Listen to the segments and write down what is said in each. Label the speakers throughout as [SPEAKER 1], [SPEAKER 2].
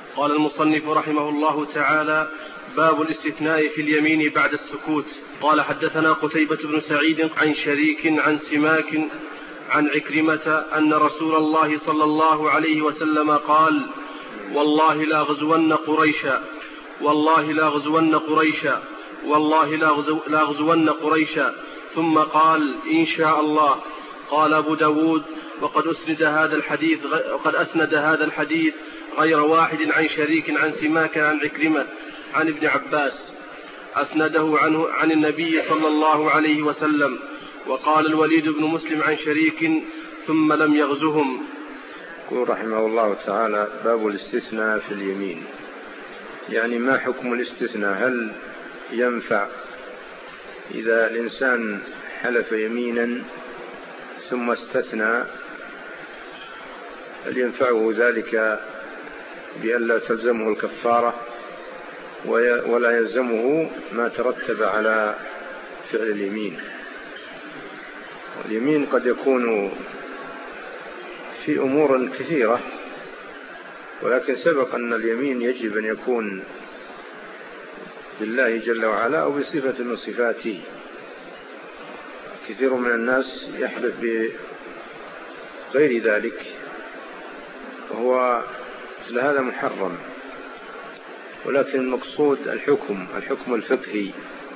[SPEAKER 1] قال المصنف رحمه الله تعالى: باب الاستثناء في اليمين بعد السكوت. قال: حدثنا قتيبة بن سعيد عن شريك عن سماك عن عكرمة أن رسول الله صلى الله عليه وسلم قال: والله لاغزون قريشا، والله لاغزون قريشا، والله لاغزون قريشا، ثم قال: إن شاء الله. قال أبو داود: وقد أسند هذا الحديث غير واحد عن شريك عن سماك عن عكرمة عن ابن عباس، أسنده عنه عن النبي صلى الله عليه وسلم. وقال الوليد بن مسلم عن شريك: ثم لم يغزهم.
[SPEAKER 2] يقول رحمه الله تعالى: باب الاستثناء في اليمين، يعني ما حكم الاستثناء؟ هل ينفع إذا الإنسان حلف يمينا ثم استثنى؟ هل ينفعه ذلك بأن لا تلزمه الكفارة ولا يلزمه ما ترتب على فعل اليمين؟ اليمين قد يكون في أمور كثيرة، ولكن سبق أن اليمين يجب أن يكون بالله جل وعلا أو بصفة من صفاته. كثير من الناس يحلف بغير ذلك، وهو مثل هذا محرم. ولكن المقصود الحكم الفقهي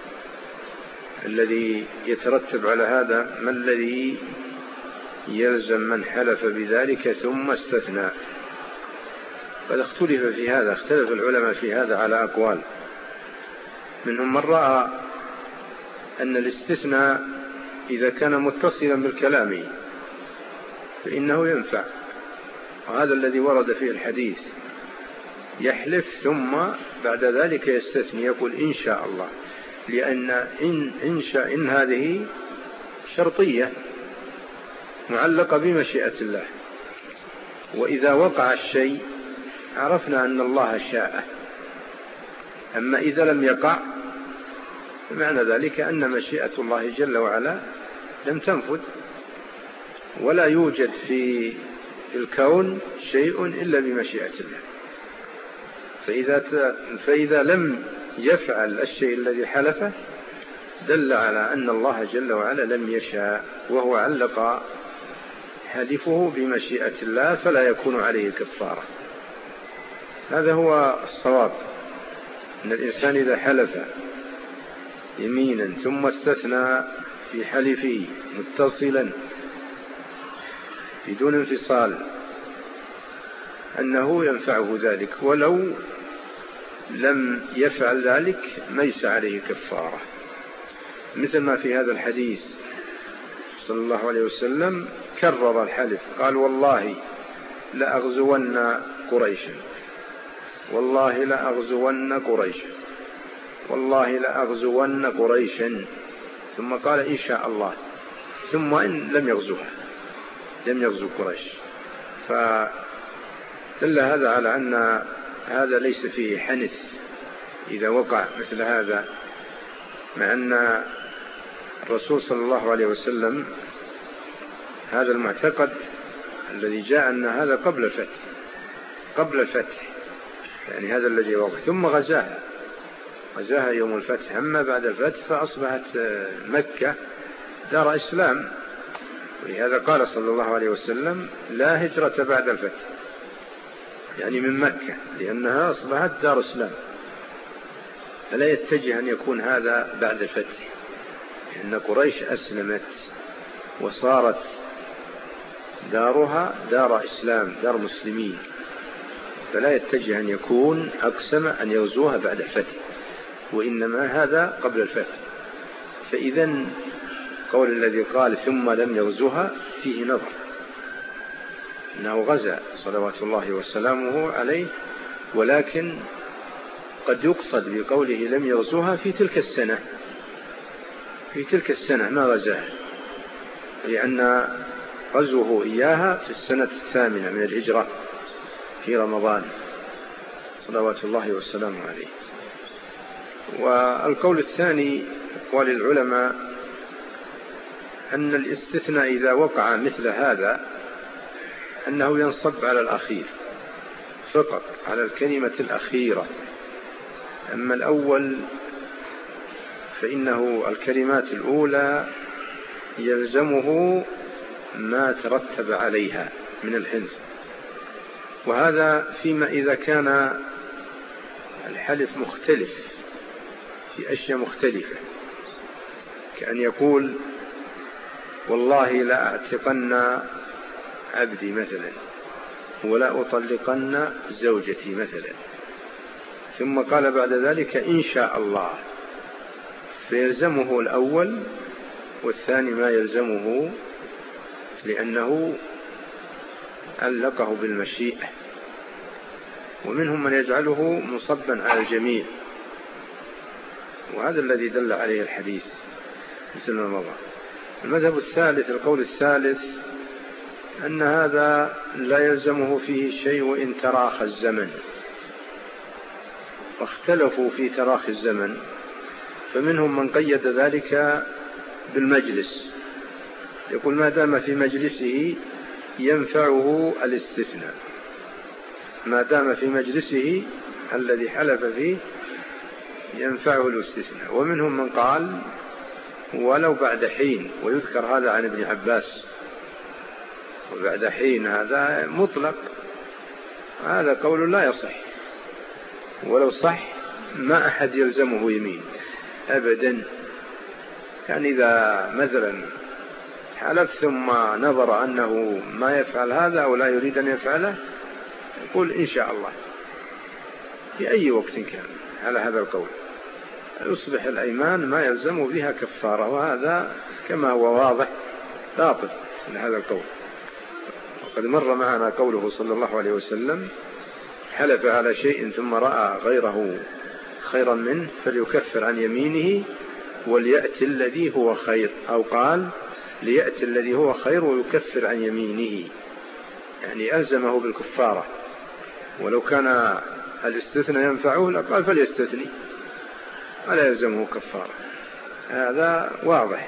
[SPEAKER 2] الذي يترتب على هذا، ما الذي يلزم من حلف بذلك ثم استثنى؟ قد اختلف في هذا، اختلف العلماء في هذا على أقوال. منهم من رأى أن الاستثناء إذا كان متصلا بالكلام فإنه ينفع، وهذا الذي ورد فيه الحديث: يحلف ثم بعد ذلك يستثني، يقول إن شاء الله، لأن إن هذه شرطية معلقة بمشيئة الله، وإذا وقع الشيء عرفنا أن الله شاء. أما إذا لم يقع فمعنى ذلك أن مشيئة الله جل وعلا لم تنفذ، ولا يوجد في الكون شيء إلا بمشيئة الله. فإذا لم يفعل الشيء الذي حلفه دل على أن الله جل وعلا لم يشاء، وهو علق حلفه بمشيئة الله، فلا يكون عليه كفارة. هذا هو الصواب، أن الإنسان إذا حلف يمينا ثم استثنى في حلفه متصلا بدون انفصال أنه ينفعه ذلك، ولو لم يفعل ذلك ليس عليه كفارة. مثل ما في هذا الحديث صلى الله عليه وسلم كرر الحلف، قال: والله لأغزون قريشا، والله لأغزون قريشا، والله لأغزون قريشا، ثم قال: إن شاء الله. ثم إن لم يغزو قريش. فدل هذا على أن هذا ليس فيه حنث إذا وقع مثل هذا، مع أن الرسول صلى الله عليه وسلم هذا المعتقد الذي جاء أن هذا قبل الفتح، يعني هذا الذي وقع، ثم غزاها يوم الفتح. أما بعد الفتح فأصبحت مكة دار إسلام، ولهذا قال صلى الله عليه وسلم: لا هجرة بعد الفتح، يعني من مكة، لأنها أصبحت دار إسلام. فلا يتجه أن يكون هذا بعد الفتح، لأن قريش أسلمت وصارت دارها دار إسلام، دار مسلمين، فلا يتجه أن يكون أقسم أن يغزوها بعد الفتح، وإنما هذا قبل الفتح. فإذا قول الذي قال ثم لم يغزوها فيه نظر، أنه غزا صلوات الله وسلامه عليه، ولكن قد يقصد بقوله لم يغزوها في تلك السنة ما غزاها، لأن غزوه إياها في السنة 8 من الهجرة في رمضان صلوات الله وسلامه عليه. والقول الثاني أقوال العلماء أن الاستثناء إذا وقع مثل هذا أنه ينصب على الأخير فقط، على الكلمة الأخيرة. أما الأول فإنه الكلمات الأولى يلزمه ما ترتب عليها من الحنث، وهذا فيما إذا كان الحلف مختلف في أشياء مختلفة، كأن يقول والله لا أعتقن عبدي مثلا، ولا أطلقن زوجتي مثلا، ثم قال بعد ذلك إن شاء الله، فيلزمه الأول، والثاني ما يلزمه لأنه علقه بالمشيئة. ومنهم من يجعله مصبا على الجميع، وهذا الذي دل عليه الحديث مثل ما مضى. المذهب الثالث، القول الثالث، أن هذا لا يلزمه فيه شيء وإن تراخى الزمن. واختلفوا في تراخي الزمن، فمنهم من قيد ذلك بالمجلس، يقول ما دام في مجلسه ينفعه الاستثناء، ما دام في مجلسه الذي حلف فيه ينفعه الاستثناء. ومنهم من قال ولو بعد حين، ويذكر هذا عن ابن عباس، وبعد حين هذا مطلق، هذا قول لا يصح، ولو صح ما أحد يلزمه يمين أبدا. كان إذا مثلا حلف ثم نظر أنه ما يفعل هذا أو لا يريد أن يفعله، يقول إن شاء الله في أي وقت كان على هذا القول، يصبح الأيمان ما يلزم بها كفارة، وهذا كما هو واضح باطل من هذا القول. وقد مر معنا قوله صلى الله عليه وسلم حلف على شيء ثم رأى غيره خيرا منه فليكفر عن يمينه وليأتي الذي هو خير، أو قال ليأتي الذي هو خير ويكفر عن يمينه، يعني ألزمه بالكفارة. ولو كان الاستثناء ينفعه لقال فليستثني ولا يلزمه كفارة. هذا واضح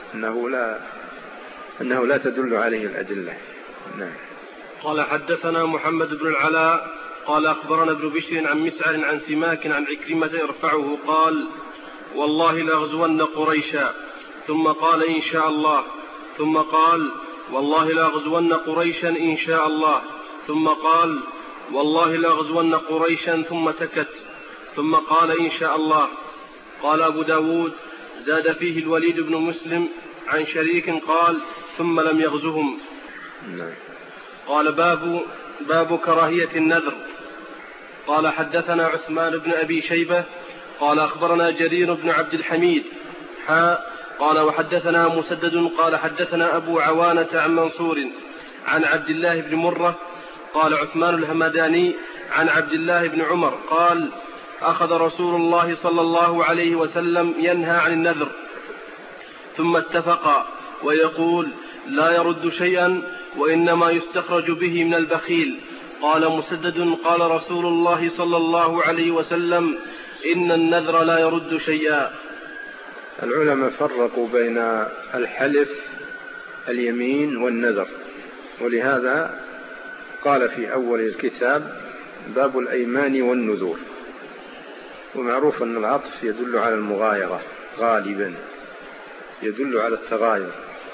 [SPEAKER 2] أنه لا تدل عليه الأدلة. نعم.
[SPEAKER 1] قال حدثنا محمد بن العلاء قال أخبرنا ابن بشر عن مسعر عن سماك عن عكرمة يرفعه قال والله لأغزون قريشا، ثم قال إن شاء الله، ثم قال والله لأغزون قريشا إن شاء الله، ثم قال والله لأغزون قريشا، ثم سكت، ثم قال إن شاء الله. قال أبو داود زاد فيه الوليد بن مسلم عن شريك قال ثم لم يغزهم. قال باب كراهية النذر. قال حدثنا عثمان بن أبي شيبة قال أخبرنا جرير بن عبد الحميد قال وحدثنا مسدد قال حدثنا أبو عوانة عن منصور عن عبد الله بن مرة قال عثمان الهمداني عن عبد الله بن عمر قال أخذ رسول الله صلى الله عليه وسلم ينهى عن النذر، ثم اتفق ويقول لا يرد شيئا وإنما يستخرج به من البخيل. قال مسدد قال رسول الله صلى الله عليه وسلم إن النذر لا يرد شيئا.
[SPEAKER 2] العلماء فرقوا بين الحلف اليمين والنذر، ولهذا قال في أول الكتاب باب الأيمان والنذور. ومعروف أن العطف يدل على المغايرة غالبا، يدل على التغاير،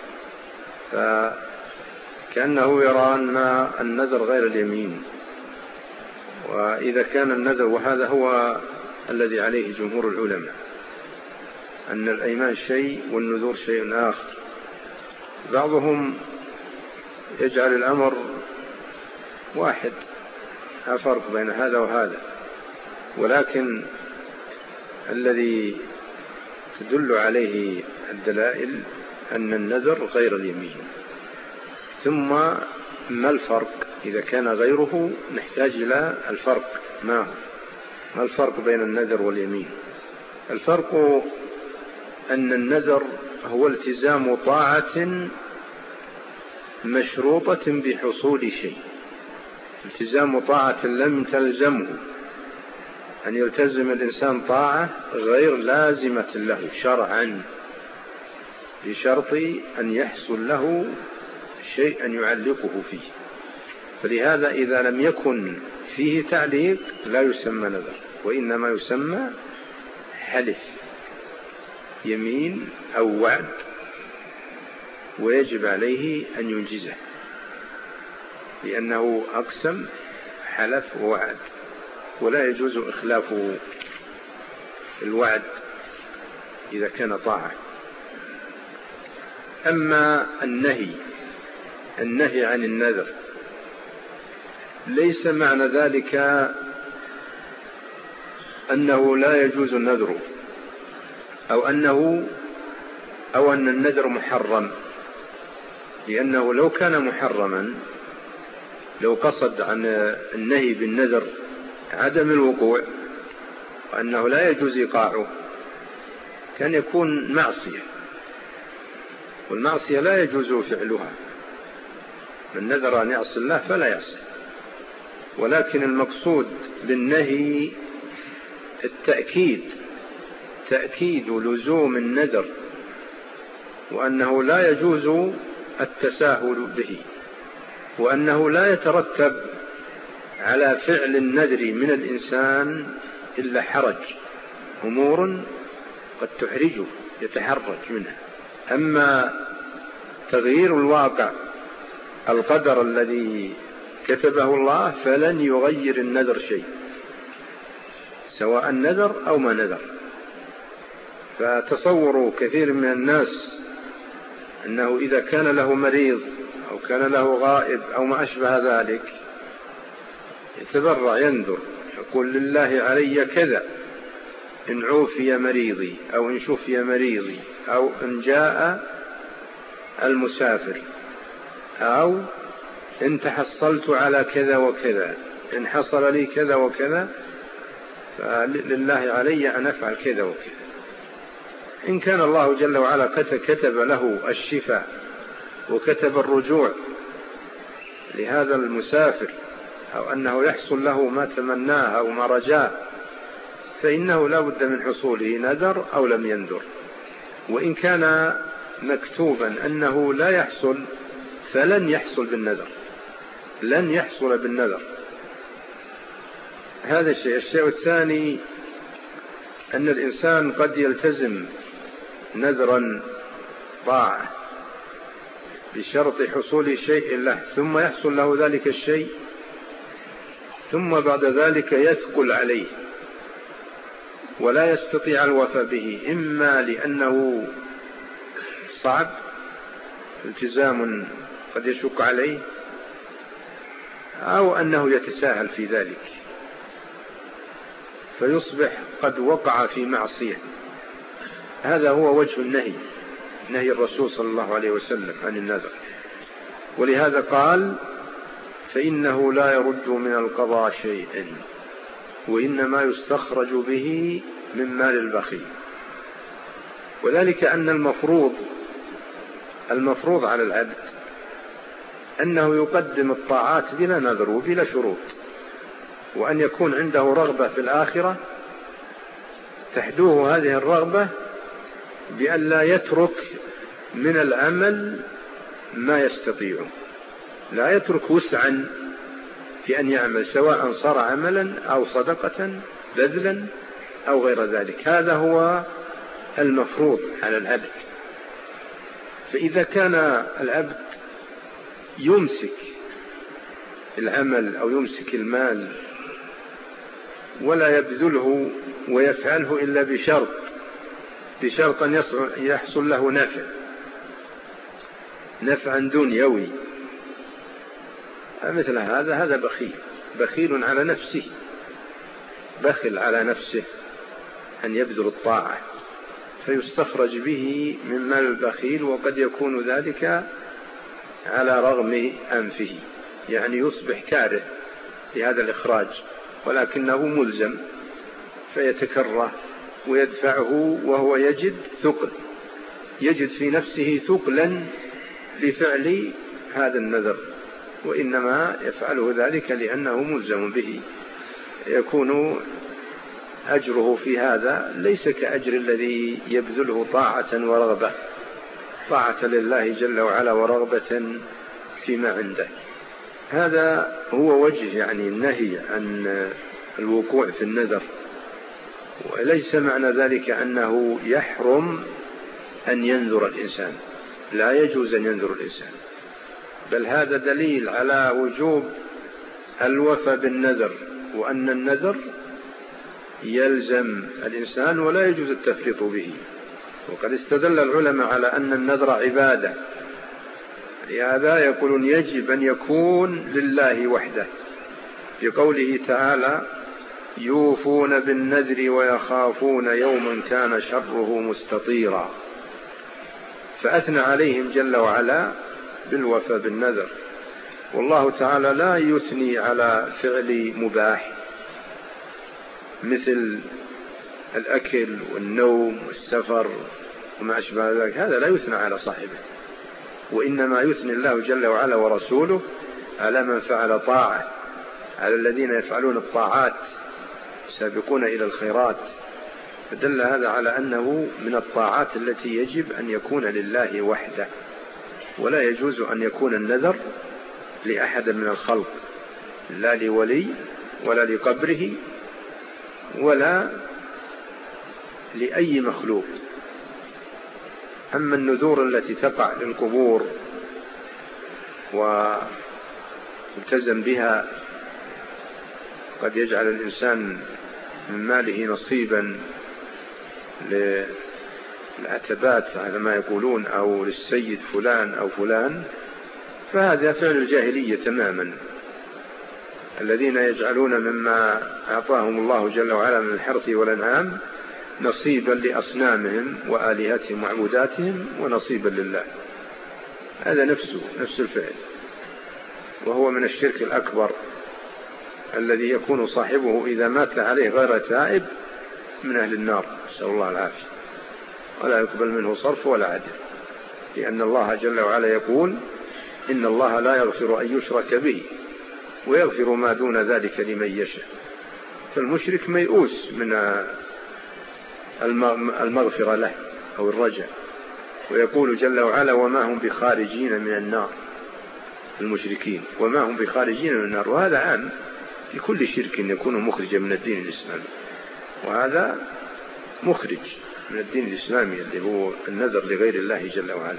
[SPEAKER 2] فكأنه يرى أن النذر غير اليمين. وإذا كان النذر، وهذا هو الذي عليه جمهور العلماء، أن الأيمان شيء والنذور شيء آخر. بعضهم يجعل الأمر واحد، لا فرق بين هذا وهذا، ولكن الذي تدل عليه الدلائل أن النذر غير اليمين. ثم ما الفرق؟ إذا كان غيره نحتاج إلى الفرق. ما الفرق بين النذر واليمين؟ الفرق أن النذر هو التزام طاعة مشروطة بحصول شيء، التزام طاعة لم تلزمه، أن يلتزم الإنسان طاعة غير لازمة له شرعا، بشرط أن يحصل له شيء أن يعلقه فيه. فلهذا إذا لم يكن فيه تعليق لا يسمى نذر، وإنما يسمى حلف، يمين أو وعد، ويجب عليه أن ينجزه، لأنه أقسم حلف ووعد، ولا يجوز إخلاف الوعد إذا كان طاعة. أما النهي عن النذر ليس معنى ذلك أنه لا يجوز النذر، أو أن النذر محرم، لأنه لو كان محرما، لو قصد عن النهي بالنذر عدم الوقوع وأنه لا يجوز إيقاعه، كان يكون معصية، والمعصية لا يجوز فعلها. من نذر أن يعصي الله فلا يعصي. ولكن المقصود بالنهي تأكيد لزوم النذر، وأنه لا يجوز التساهل به، وأنه لا يترتب على فعل النذر من الإنسان إلا حرج، أمور قد تحرجه يتحرج منها. أما تغيير الواقع، القدر الذي كتبه الله، فلن يغير النذر شيء، سواء نذر أو ما نذر. فتصوروا كثير من الناس أنه إذا كان له مريض أو كان له غائب أو ما أشبه ذلك يتبرع ينذر، يقول لله علي كذا إن عوفي مريضي، أو إن شفي مريضي، أو إن جاء المسافر، أو إن تحصلت على كذا وكذا، إن حصل لي كذا وكذا، فلله علي أن أفعل كذا وكذا. إن كان الله جل وعلا كتب له الشفاء وكتب الرجوع لهذا المسافر، أو أنه يحصل له ما تمناه أو ما رجاه، فإنه لا بد من حصوله، نذر أو لم ينذر. وإن كان مكتوبا أنه لا يحصل، فلن يحصل بالنذر، لن يحصل بالنذر. هذا الشيء. الشيء الثاني أن الإنسان قد يلتزم نذرا طاعة بشرط حصول شيء له، ثم يحصل له ذلك الشيء، ثم بعد ذلك يثقل عليه ولا يستطيع الوفاء به، إما لأنه صعب، التزام قد يشق عليه، أو أنه يتساهل في ذلك فيصبح قد وقع في معصية. هذا هو وجه نهي الرسول صلى الله عليه وسلم عن النذر. ولهذا قال: فإنه لا يرد من القضاء شيئا، وإنما يستخرج به من مال البخيل. وذلك أن المفروض على العبد أنه يقدم الطاعات بلا نذر وبلا شروط، وأن يكون عنده رغبة في الآخرة تحدوه هذه الرغبة بأن لا يترك من العمل ما يستطيع، لا يترك وسعا في أن يعمل، سواء صار عملا أو صدقة بذلا أو غير ذلك. هذا هو المفروض على العبد. فإذا كان العبد يمسك العمل أو يمسك المال ولا يبذله ويفعله إلا بشرط أن يحصل له نفعا دنيوي، مثل هذا بخيل على نفسه، بخل على نفسه أن يبذل الطاعة، فيستخرج به من مال البخيل، وقد يكون ذلك على رغم أنفه، يعني يصبح كاره لهذا الإخراج، ولكنه ملزم فيتكره ويدفعه، وهو يجد في نفسه ثقلا لفعل هذا النذر، وإنما يفعله ذلك لأنه ملزم به. يكون أجره في هذا ليس كأجر الذي يبذله طاعة ورغبة، طاعة لله جل وعلا ورغبة فيما عنده. هذا هو وجه يعني النهي عن الوقوع في النذر، وليس معنى ذلك أنه يحرم أن ينذر الإنسان، لا يجوز أن ينذر الإنسان، بل هذا دليل على وجوب الوفاء بالنذر، وأن النذر يلزم الإنسان ولا يجوز التفريط به. وقد استدل العلماء على أن النذر عبادة، لهذا يقولون يجب أن يكون لله وحده، في قوله تعالى يوفون بالنذر ويخافون يوما كان شره مستطيرا، فأثنى عليهم جل وعلا بالوفاء بالنذر. والله تعالى لا يثني على فعل مباح مثل الأكل والنوم والسفر وما أشبه ذلك، هذا لا يثنى على صاحبه، وإنما يثني الله جل وعلا ورسوله على من فعل طاعة، على الذين يفعلون الطاعات سابقون إلى الخيرات. فدل هذا على أنه من الطاعات التي يجب أن يكون لله وحده، ولا يجوز أن يكون النذر لأحد من الخلق، لا لولي ولا لقبره ولا لأي مخلوق. أما النذور التي تقع للقبور والتزم بها، قد يجعل الإنسان من ماله نصيبا للعتبات على ما يقولون، أو للسيد فلان أو فلان، فهذا فعل الجاهلية تماما. الذين يجعلون مما أعطاهم الله جل وعلا من الحرث والأنعام نصيبا لأصنامهم وآلهتهم وعبوداتهم ونصيبا لله، هذا نفس الفعل، وهو من الشرك الأكبر الذي يكون صاحبه إذا مات عليه غير تائب من أهل النار، نسأل الله العافية، ولا يقبل منه صرف ولا عدل، لأن الله جل وعلا يقول إن الله لا يغفر أن يشرك به ويغفر ما دون ذلك لمن يشاء. فالمشرك ميؤوس من المغفرة له أو الرجاء، ويقول جل وعلا وما هم بخارجين من النار، المشركين وما هم بخارجين من النار، وهذا عام في كل شرك يكون مخرجا من الدين الإسلامي، وهذا مخرج من الدين الإسلامي اللي هو النذر لغير الله جل وعلا.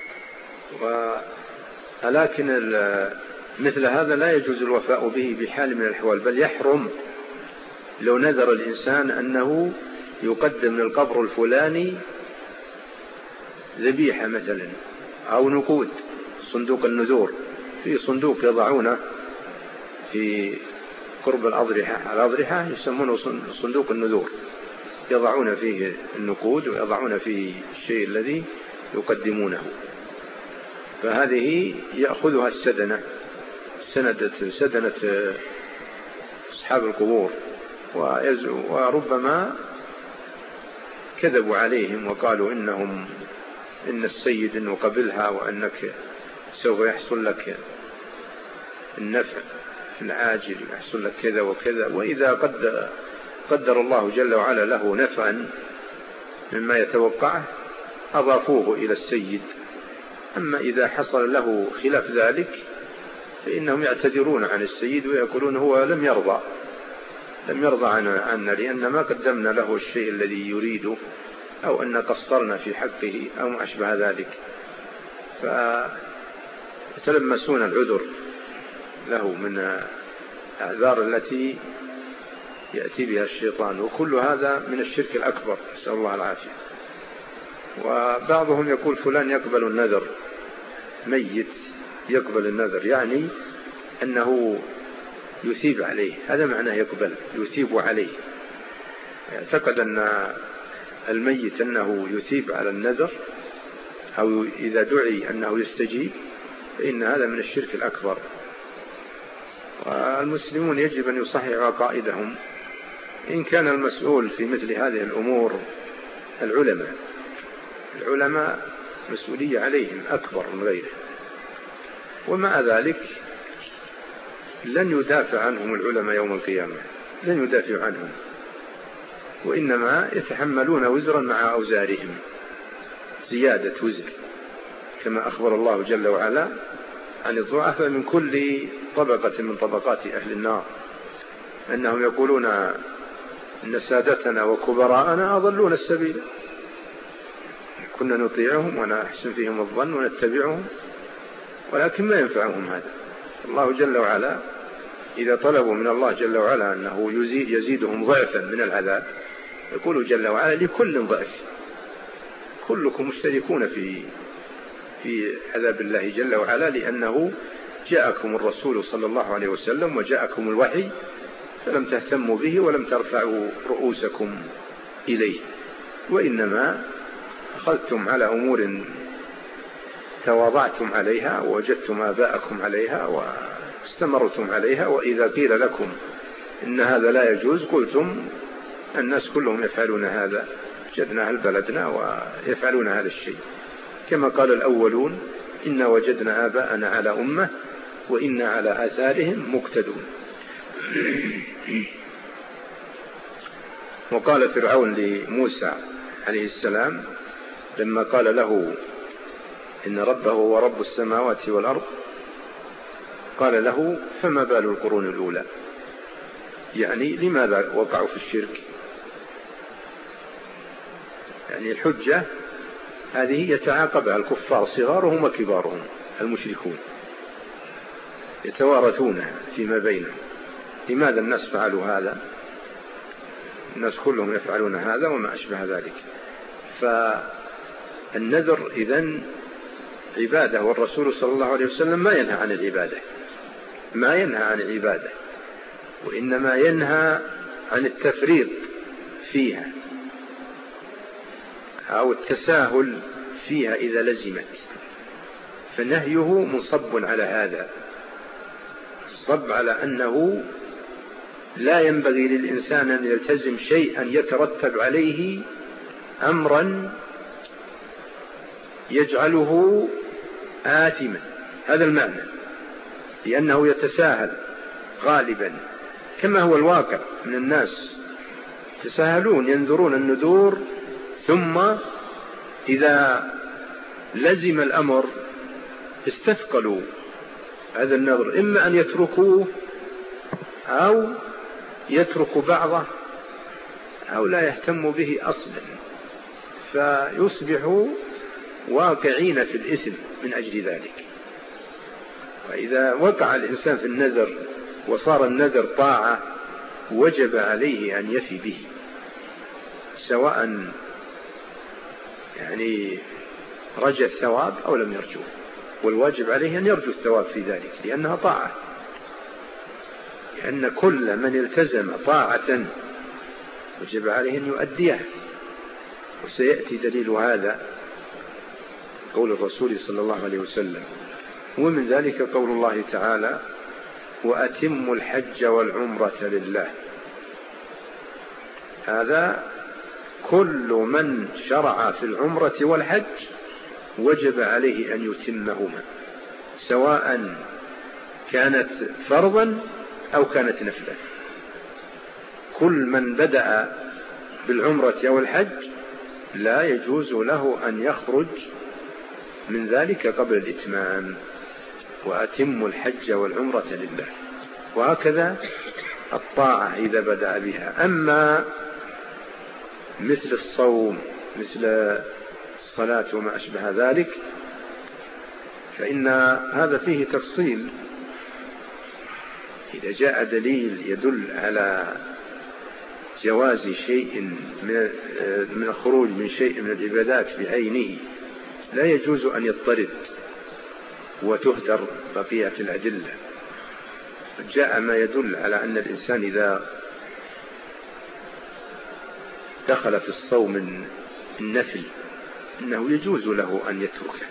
[SPEAKER 2] ولكن مثل هذا لا يجوز الوفاء به بحال من الأحوال، بل يحرم لو نذر الإنسان أنه يقدم للقبر الفلاني ذبيحة مثلا أو نقود، صندوق النذور، في صندوق يضعونه في قرب الأضرحة يسمونه صندوق النذور، يضعون فيه النقود ويضعون فيه الشيء الذي يقدمونه، فهذه يأخذها سدنة أصحاب القبور، وربما كذبوا عليهم وقالوا إن السيد إنه قبلها، وأنك سوف يحصل لك النفع في العاجل، يحصل لك كذا وكذا، وإذا قدر الله جل وعلا له نفعا مما يتوقعه أضافوه إلى السيد. أما إذا حصل له خلاف ذلك فإنهم يعتذرون عن السيد ويقولون هو لم يرضى عنا لأن ما قدمنا له الشيء الذي يريده، أو أن قصرنا في حقه أو ما أشبه ذلك، فيتلمسون العذر له من الأعذار التي يأتي بها الشيطان، وكل هذا من الشرك الأكبر، نسأل الله العافية. وبعضهم يقول فلان يقبل النذر، ميت يقبل النذر، يعني أنه يثيب عليه، هذا معناه يقبل، يثيب عليه، يعتقد أن الميت أنه يثيب على النذر، أو إذا دعي أنه يستجيب، فإن هذا من الشرك الأكبر. والمسلمون يجب أن يصححوا عقائدهم، إن كان المسؤول في مثل هذه الأمور العلماء مسؤولية عليهم أكبر من غيره، ومع ذلك لن يدافع عنهم العلماء يوم القيامة، لن يدافع عنهم، وإنما يتحملون وزرا مع أوزارهم، زيادة وزر، كما أخبر الله جل وعلا عن الضعفاء من كل طبقة من طبقات أهل النار، أنهم يقولون إن سادتنا وكبراءنا أضلون السبيل، كنا نطيعهم ونحسن فيهم الظن ونتبعهم، ولكن ما ينفعهم هذا. الله جل وعلا إذا طلبوا من الله جل وعلا أنه يزيدهم ضعفا من العذاب، يقول جل وعلا لكل ضعف، كلكم مشتركون في عذاب الله جل وعلا، لأنه جاءكم الرسول صلى الله عليه وسلم وجاءكم الوحي فلم تهتموا به ولم ترفعوا رؤوسكم إليه، وإنما أخذتم على أمور تواضعتم عليها ووجدتم آباءكم عليها واستمرتم عليها، وإذا قيل لكم إن هذا لا يجوز قلتم الناس كلهم يفعلون هذا، وجدنا أهل بلدنا ويفعلون هذا الشيء، كما قال الأولون إنا وجدنا آباءنا على أمة وإنا على آثارهم مقتدون. وقال فرعون لموسى عليه السلام لما قال له إن ربه هو رب السماوات والأرض، قال له فما بال القرون الأولى، يعني لماذا وقعوا في الشرك؟ يعني الحجة هذه يتعاقبها الكفار صغارهم وكبارهم المشركون، يتوارثونها فيما بينهم. لماذا الناس فعلوا هذا؟ الناس كلهم يفعلون هذا وما أشبه ذلك. فالنذر إذن عبادة، والرسول صلى الله عليه وسلم ما ينهى عن العبادة، ما ينهى عن العبادة، وإنما ينهى عن التفريط فيها أو التساهل فيها إذا لزمت، فنهيه منصب على هذا، صب على أنه لا ينبغي للإنسان أن يلتزم شيئا يترتب عليه أمرا يجعله آثما، هذا المعنى، لأنه يتساهل غالبا كما هو الواقع من الناس، يتساهلون ينذرون النذور، ثم إذا لزم الأمر استثقلوا هذا النذر، إما أن يتركوه أو يتركوا بعضه أو لا يهتموا به أصلا، فيصبحوا واقعين في الإثم من أجل ذلك. وإذا وقع الإنسان في النذر وصار النذر طاعة وجب عليه أن يفي به، سواء يعني رجى الثواب أو لم يرجوه، والواجب عليه أن يرجو الثواب في ذلك لأنها طاعة، لأن كل من التزم طاعة وجب عليه أن يؤديها. وسيأتي دليل هذا قول الرسول صلى الله عليه وسلم، ومن ذلك قول الله تعالى وأتموا الحج والعمرة لله. هذا كل من شرع في العمرة والحج وجب عليه أن يتمهما، سواء كانت فرضا أو كانت نفلا. كل من بدأ بالعمرة أو الحج لا يجوز له أن يخرج من ذلك قبل الإتمام. وأتموا الحج والعمرة لله. وهكذا الطاعة إذا بدأ بها. أما مثل الصوم مثل الصلاة وما أشبه ذلك فإن هذا فيه تفصيل. إذا جاء دليل يدل على جواز شيء من الخروج من شيء من العبادات بعينه لا يجوز أن يضطرد وتهدر بقية الأدلة. جاء ما يدل على أن الإنسان إذا دخل في الصوم النفل إنه يجوز له أن يتركه،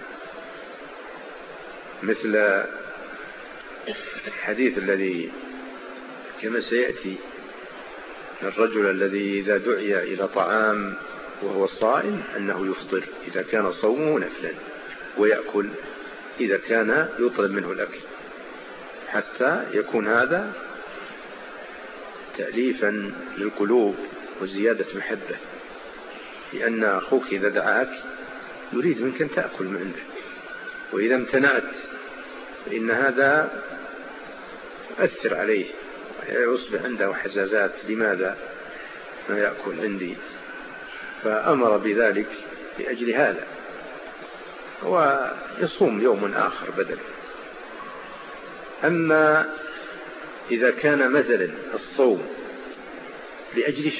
[SPEAKER 2] مثل الحديث الذي كما سيأتي الرجل الذي إذا دعي إلى طعام وهو صائم أنه يفطر إذا كان صومه نفلا، ويأكل إذا كان يطلب منه الأكل، حتى يكون هذا تأليفا للقلوب وزيادة محبة، لأن أخوك إذا دعاك يريد منك أن تأكل من عنده، وإذا امتنعت فإن هذا يؤثر عليه ويصبح عنده حزازات، لماذا ما يأكل عندي؟ فأمر بذلك لأجل هذا، ويصوم يوم آخر بدل. أما إذا كان مثلا الصوم لأجل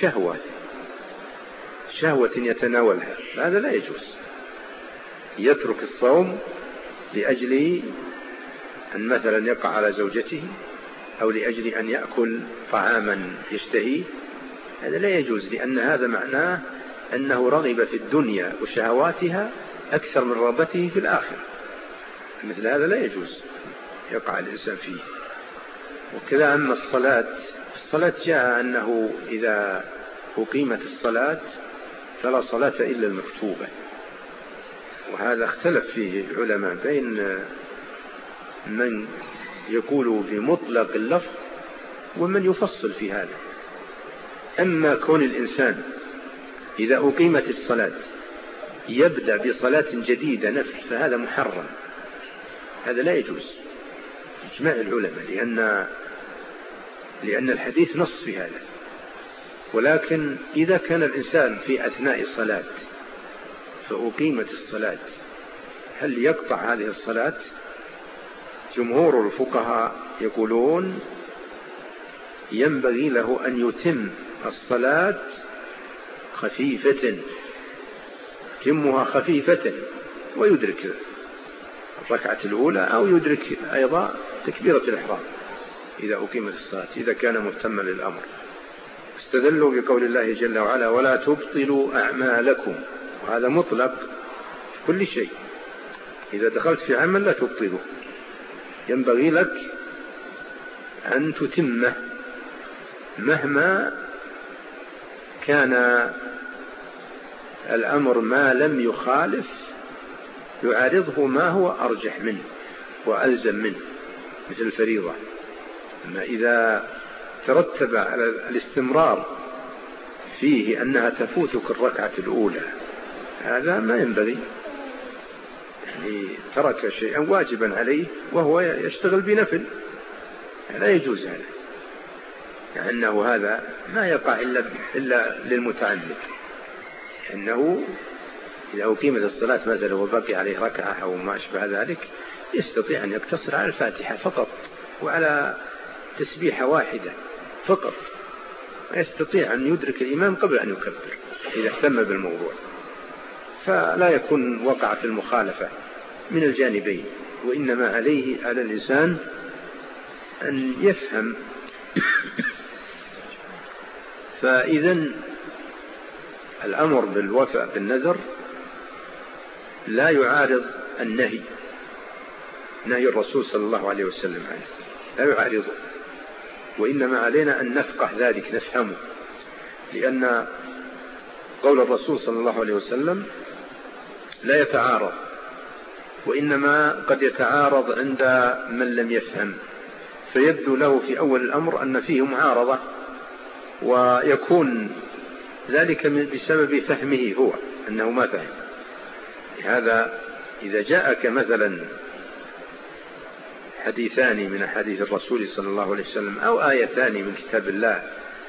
[SPEAKER 2] شهوة يتناولها، هذا لا يجوز. يترك الصوم لأجل أن مثلا يقع على زوجته، أو لأجل أن يأكل طعاما يشتهيه، هذا لا يجوز، لأن هذا معناه أنه رغب في الدنيا وشهواتها أكثر من رغبته في الآخرة. مثل هذا لا يجوز يقع الإنسان فيه. وكذا أما الصلاة جاء أنه إذا أقيمت الصلاة فلا صلاة إلا المكتوبة، وهذا اختلف فيه العلماء بين من يقول بمطلق اللفظ ومن يفصل في هذا. أما كون الإنسان إذا أقيمت الصلاة يبدأ بصلاة جديدة نفل، فهذا محرم، هذا لا يجوز إجماع العلماء، لأن الحديث نص في هذا. ولكن إذا كان الإنسان في أثناء الصلاة فأقيمت الصلاة، هل يقطع هذه الصلاة؟ جمهور الفقهاء يقولون ينبغي له أن يتم الصلاة خفيفة، يتمها خفيفة ويدرك الركعة الأولى، أو يدرك أيضا تكبيرة الإحرام إذا أقيمت الصلاة، إذا كان مهتما للأمر. استدلوا بقول الله جل وعلا: ولا تبطلوا أعمالكم، وهذا مطلق في كل شيء. إذا دخلت في عمل لا تبطله، ينبغي لك أن تتمه مهما كان الأمر، ما لم يخالف يعارضه ما هو أرجح منه وألزم منه، مثل الفريضة. أما إذا ترتب على الاستمرار فيه أنها تفوتك الركعة الأولى، هذا ما ينبغي، يعني ترك شيئا واجبا عليه وهو يشتغل بنفل، لا يجوز هذا، لأنه هذا ما يقع إلا للمتعمد، أنه إذا أقيمت الصلاة مثلا وبقي عليه ركعة أو ما أشبه ذلك، يستطيع أن يقتصر على الفاتحة فقط وعلى تسبيحة واحدة فقط، ويستطيع أن يدرك الإمام قبل أن يكبر إذا اهتم بالموضوع، فلا يكون وقع في المخالفة من الجانبين. وإنما على الإنسان أن يفهم. فإذا الأمر بالوفاء بالنذر لا يعارض نهي الرسول صلى الله عليه وسلم عنه، لا يعارضه، وإنما علينا أن نفقه ذلك، نفهمه، لأن قول الرسول صلى الله عليه وسلم لا يتعارض، وإنما قد يتعارض عند من لم يفهم، فيبدو له في أول الأمر أن فيه معارضة، ويكون ذلك بسبب فهمه هو، أنه ما فهم. لهذا إذا جاءك مثلا حديثان من حديث الرسول صلى الله عليه وسلم أو آيتان من كتاب الله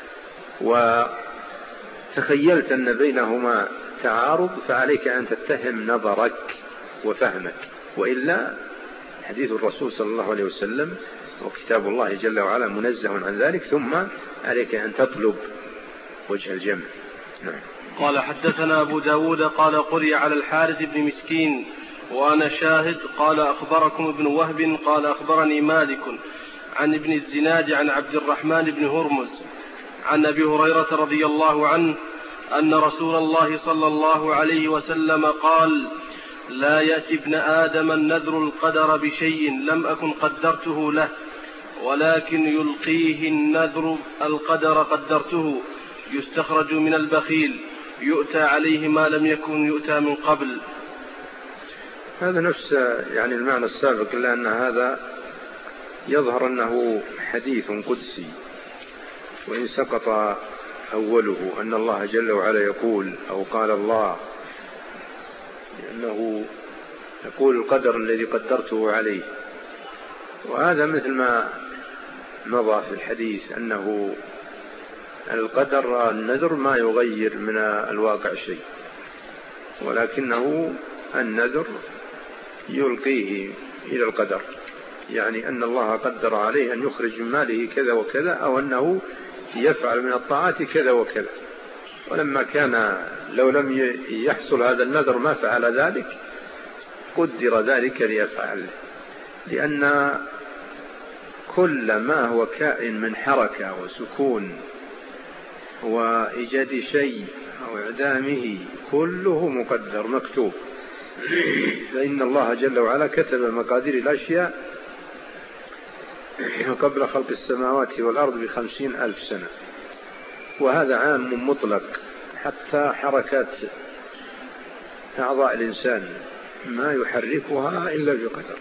[SPEAKER 2] وتخيلت أن بينهما تعارض، فعليك أن تتهم نظرك وفهمك، وإلا حديث الرسول صلى الله عليه وسلم وكتاب الله جل وعلا منزه عن ذلك، ثم عليك أن تطلب وجه الجمع. نعم.
[SPEAKER 1] قال: حدثنا أبو داود قال: قرئ على الحارث بن مسكين وأنا شاهد. قال: أخبركم ابن وهب قال: أخبرني مالك عن ابن الزناد عن عبد الرحمن بن هرمز عن أبي هريرة رضي الله عنه أن رسول الله صلى الله عليه وسلم قال: لا يأتي ابن آدم النذر القدر بشيء لم أكن قدرته له، ولكن يلقيه النذر القدر قدرته، يستخرج من البخيل، يؤتى عليه ما لم يكن يؤتى من قبل.
[SPEAKER 2] هذا نفس يعني المعنى السابق، إلا أن هذا يظهر أنه حديث قدسي، وإن سقط أوله أن الله جل وعلا يقول أو قال الله، لأنه يقول القدر الذي قدرته عليه، وهذا مثل ما مضى في الحديث أنه القدر النذر ما يغير من الواقع شيء، ولكنه النذر يلقيه إلى القدر، يعني أن الله قدر عليه أن يخرج من ماله كذا وكذا، أو أنه يفعل من الطاعات كذا وكذا، ولما كان لو لم يحصل هذا النذر ما فعل ذلك، قدر ذلك ليفعل، لأن كل ما هو كائن من حركة وسكون وإيجاد شيء أو إعدامه كله مقدر مكتوب، فإن الله جل وعلا كتب مقادير الأشياء قبل خلق السماوات والأرض ب50,000 سنة، وهذا عام مطلق، حتى حركات أعضاء الإنسان ما يحركها إلا بقدر،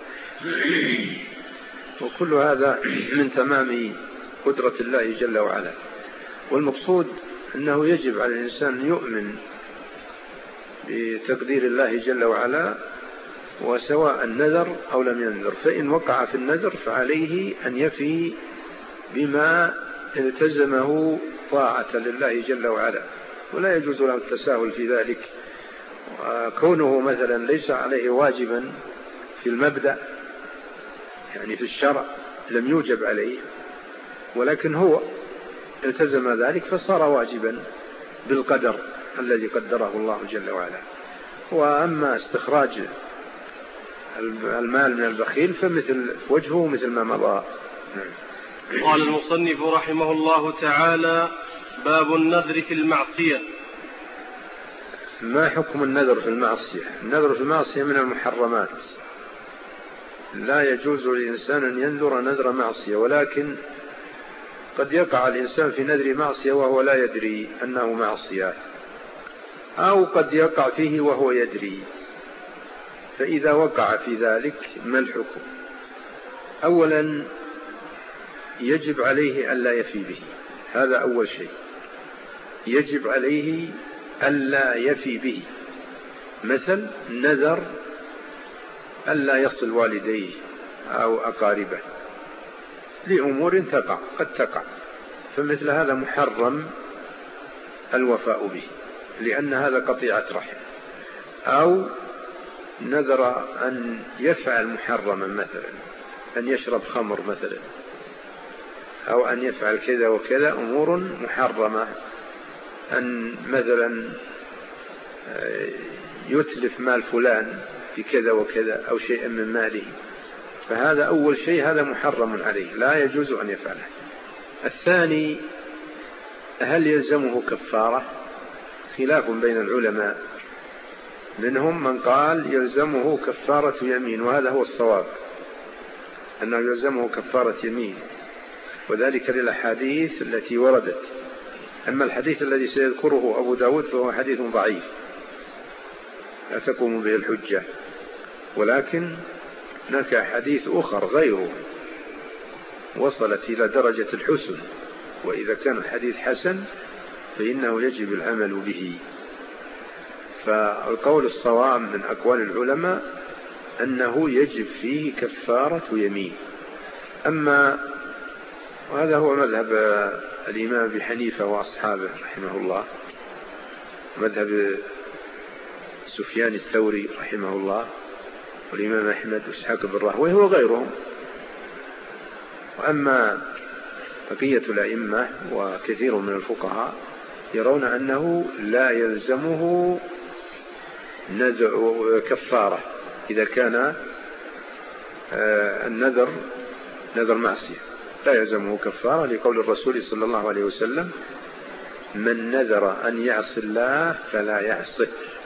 [SPEAKER 2] وكل هذا من تمام قدرة الله جل وعلا. والمقصود أنه يجب على الإنسان أن يؤمن بتقدير الله جل وعلا، وسواء النذر أو لم ينذر، فإن وقع في النذر فعليه أن يفي بما التزمه طاعة لله جل وعلا، ولا يجوز له التساهل في ذلك. كونه مثلا ليس عليه واجبا في المبدأ، يعني في الشرع لم يوجب عليه، ولكن هو التزم ذلك فصار واجبا بالقدر الذي قدره الله جل وعلا. وأما استخراج المال من البخيل فمثل وجهه مثل ما مضى.
[SPEAKER 1] قال المصنف رحمه الله تعالى: باب النذر في المعصية.
[SPEAKER 2] ما حكم النذر في المعصية؟ النذر في المعصية من المحرمات، لا يجوز للإنسان أن ينذر نذر معصية، ولكن قد يقع الإنسان في نذر معصية وهو لا يدري أنه معصية، أو قد يقع فيه وهو يدري. فإذا وقع في ذلك ما الحكم؟ أولا يجب عليه ألا يفي به، هذا أول شيء، يجب عليه ألا يفي به. مثل نذر ألا يصل والديه أو أقاربه لأمور قد تقع، فمثل هذا محرم الوفاء به، لأن هذا قطيعة رحم. أو نذر أن يفعل محرما، مثلا أن يشرب خمر مثلا، أو أن يفعل كذا وكذا أمور محرمة، أن مثلا يتلف مال فلان في كذا وكذا أو شيئا من ماله، فهذا أول شيء، هذا محرم عليه لا يجوز أن يفعله. الثاني هل يلزمه كفارة؟ خلاف بين العلماء، منهم من قال يلزمه كفارة يمين، وهذا هو الصواب، أنه يلزمه كفارة يمين، وذلك للأحاديث التي وردت. أما الحديث الذي سيذكره أبو داود فهو حديث ضعيف لا تقوم به الحجة، ولكن هناك حديث أخر غيره وصلت إلى درجة الحسن، وإذا كان الحديث حسن فإنه يجب العمل به. فالقول الصواب من أقوال العلماء أنه يجب فيه كفارة يمين. أما وهذا هو مذهب الإمام أبي حنيفة وأصحابه رحمه الله، مذهب سفيان الثوري رحمه الله، والإمام أحمد وإسحاق بن راهويه وغيرهم. وأما بقية الأئمة وكثير من الفقهاء يرون أنه لا يلزمه كفارة إذا كان النذر نذر معصية، لا يلزمه كفارة، لقول الرسول صلى الله عليه وسلم: من نذر أن يعصي الله فلا يعصه،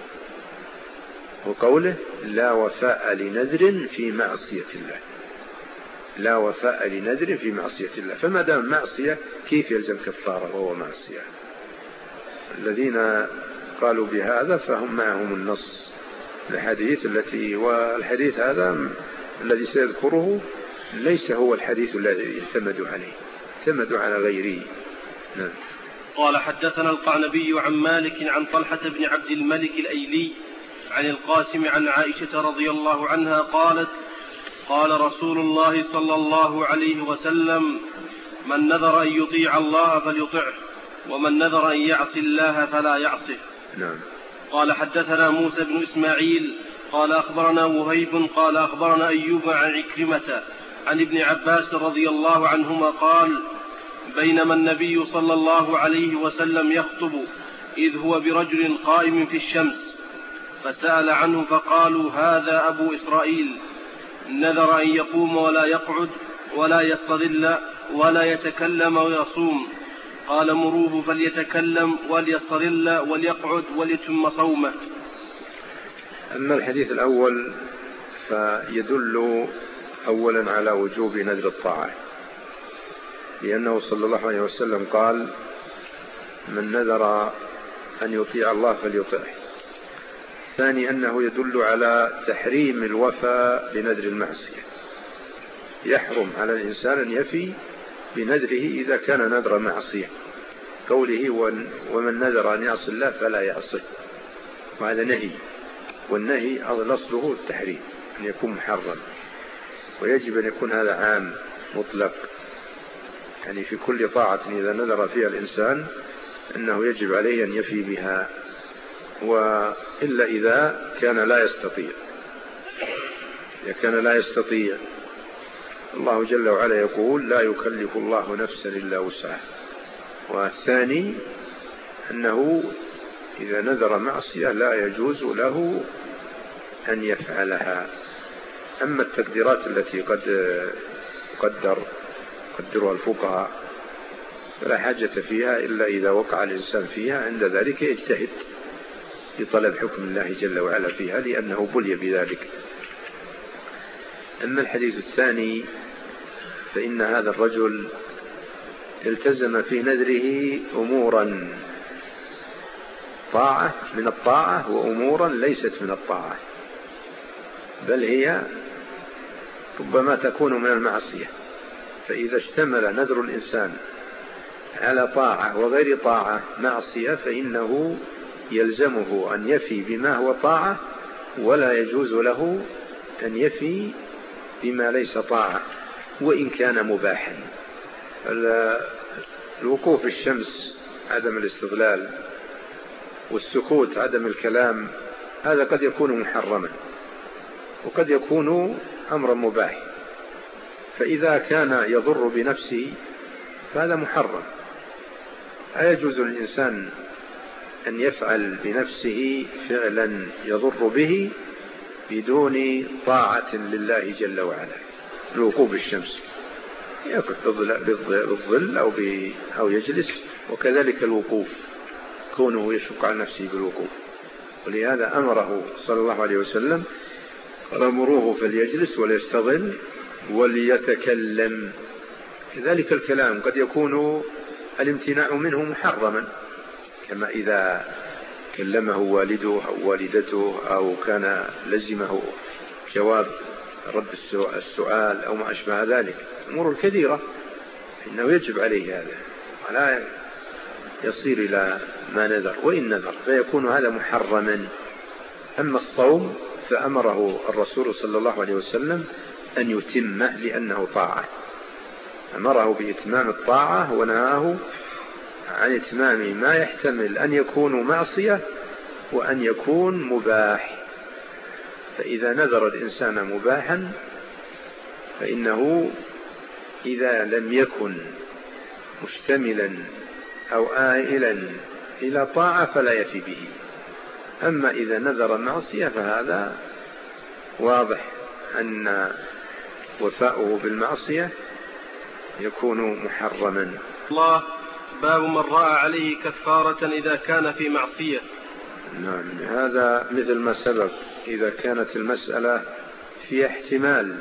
[SPEAKER 2] وقوله: لا وفاء لنذر في معصية الله، لا وفاء لنذر في معصية الله. فما دام معصية كيف يلزم كفارة وهو معصية؟ الذين قالوا بهذا فهم معهم النص الحديث والحديث هذا الذي سيذكره ليس هو الحديث الذي اعتمدوا عليه، اعتمدوا على غيره. نعم.
[SPEAKER 1] قال: حدثنا القعنبي عن مالك عن طلحة بن عبد الملك الأيلي عن القاسم عن عائشة رضي الله عنها قالت: قال رسول الله صلى الله عليه وسلم: من نذر أن يطيع الله فليطعه، ومن نذر أن يعصي الله فلا يعصه.
[SPEAKER 2] نعم.
[SPEAKER 1] قال حدثنا موسى بن إسماعيل قال أخبرنا وهيب قال أخبرنا أيوب عن عكرمة عن ابن عباس رضي الله عنهما قال: بينما النبي صلى الله عليه وسلم يخطب إذ هو برجل قائم في الشمس، فسأل عنه فقالوا: هذا أبو إسرائيل نذر أن يقوم ولا يقعد ولا يستظل ولا يتكلم ويصوم. قال: مروه فليتكلم وليستظل وليقعد وليتم صومه.
[SPEAKER 2] أما الحديث الأول فيدل أولا على وجوب نذر الطاعة، لأنه صلى الله عليه وسلم قال: من نذر أن يطيع الله فليطعه. ثاني أنه يدل على تحريم الوفاء بنذر المعصية، يحرم على الإنسان أن يفي بنذره إذا كان نذر معصية، قوله: ومن نذر أن يعصي الله فلا يعصيه، وهذا نهي، والنهي أصله التحريم، أن يكون محرم، ويجب أن يكون هذا عام مطلق، يعني في كل طاعة إذا نذر فيها الإنسان أنه يجب عليه أن يفي بها، وإلا إذا كان لا يستطيع. إذا كان لا يستطيع، الله جل وعلا يقول: لا يكلف الله نفسا إلا وسعها. والثاني أنه إذا نذر معصية لا يجوز له أن يفعلها. أما التقديرات التي قد قدرها الفقهاء فلا حاجة فيها إلا إذا وقع الإنسان فيها، عند ذلك يجتهد لطلب حكم الله جل وعلا فيها، لأنه بلي بذلك. أما الحديث الثاني فإن هذا الرجل التزم في نذره أمورا طاعة من الطاعة وأمورا ليست من الطاعة، بل هي ربما تكون من المعصية. فإذا اشتمل نذر الإنسان على طاعة وغير طاعة معصية فإنه يلزمه أن يفي بما هو طاعة، ولا يجوز له أن يفي بما ليس طاعة وإن كان مباحا. الوقوف في الشمس عدم الاستظلال، والسكوت عدم الكلام، هذا قد يكون محرما وقد يكون أمرا مباح، فإذا كان يضر بنفسه فهذا محرم. أيجوز للإنسان أن يفعل بنفسه فعلا يضر به بدون طاعة لله جل وعلا؟ الوقوف بالشمس، يقف بالظل أو يجلس، وكذلك الوقوف كونه يشق على نفسه بالوقوف. ولهذا أمره صلى الله عليه وسلم: قال: مروه فليجلس وليستظل وليتكلم. كذلك الكلام قد يكون الامتناع منه محرما، كما إذا كلمه والده أو والدته أو كان لزمه جواب رد السؤال أو ما أشبه ذلك، الأمور الكثيرة إنه يجب عليه هذا ولا يصير إلى ما نذر، وإن نذر فيكون هذا محرما. أما الصوم فأمره الرسول صلى الله عليه وسلم أن يتمه لأنه طاعة، أمره بإتمام الطاعة ونهاه عن إتمام ما يحتمل أن يكون معصية وأن يكون مباح. فإذا نذر الإنسان مباحا فإنه إذا لم يكن مشتملا أو آئلا إلى طاعة فلا يفي به. أما إذا نذر معصية فهذا واضح أن وفاؤه بالمعصية يكون محرما.
[SPEAKER 1] الله باب من رأى عليه كفارة إذا كان في معصية.
[SPEAKER 2] نعم، هذا مثل ما سبق. إذا كانت المسألة في احتمال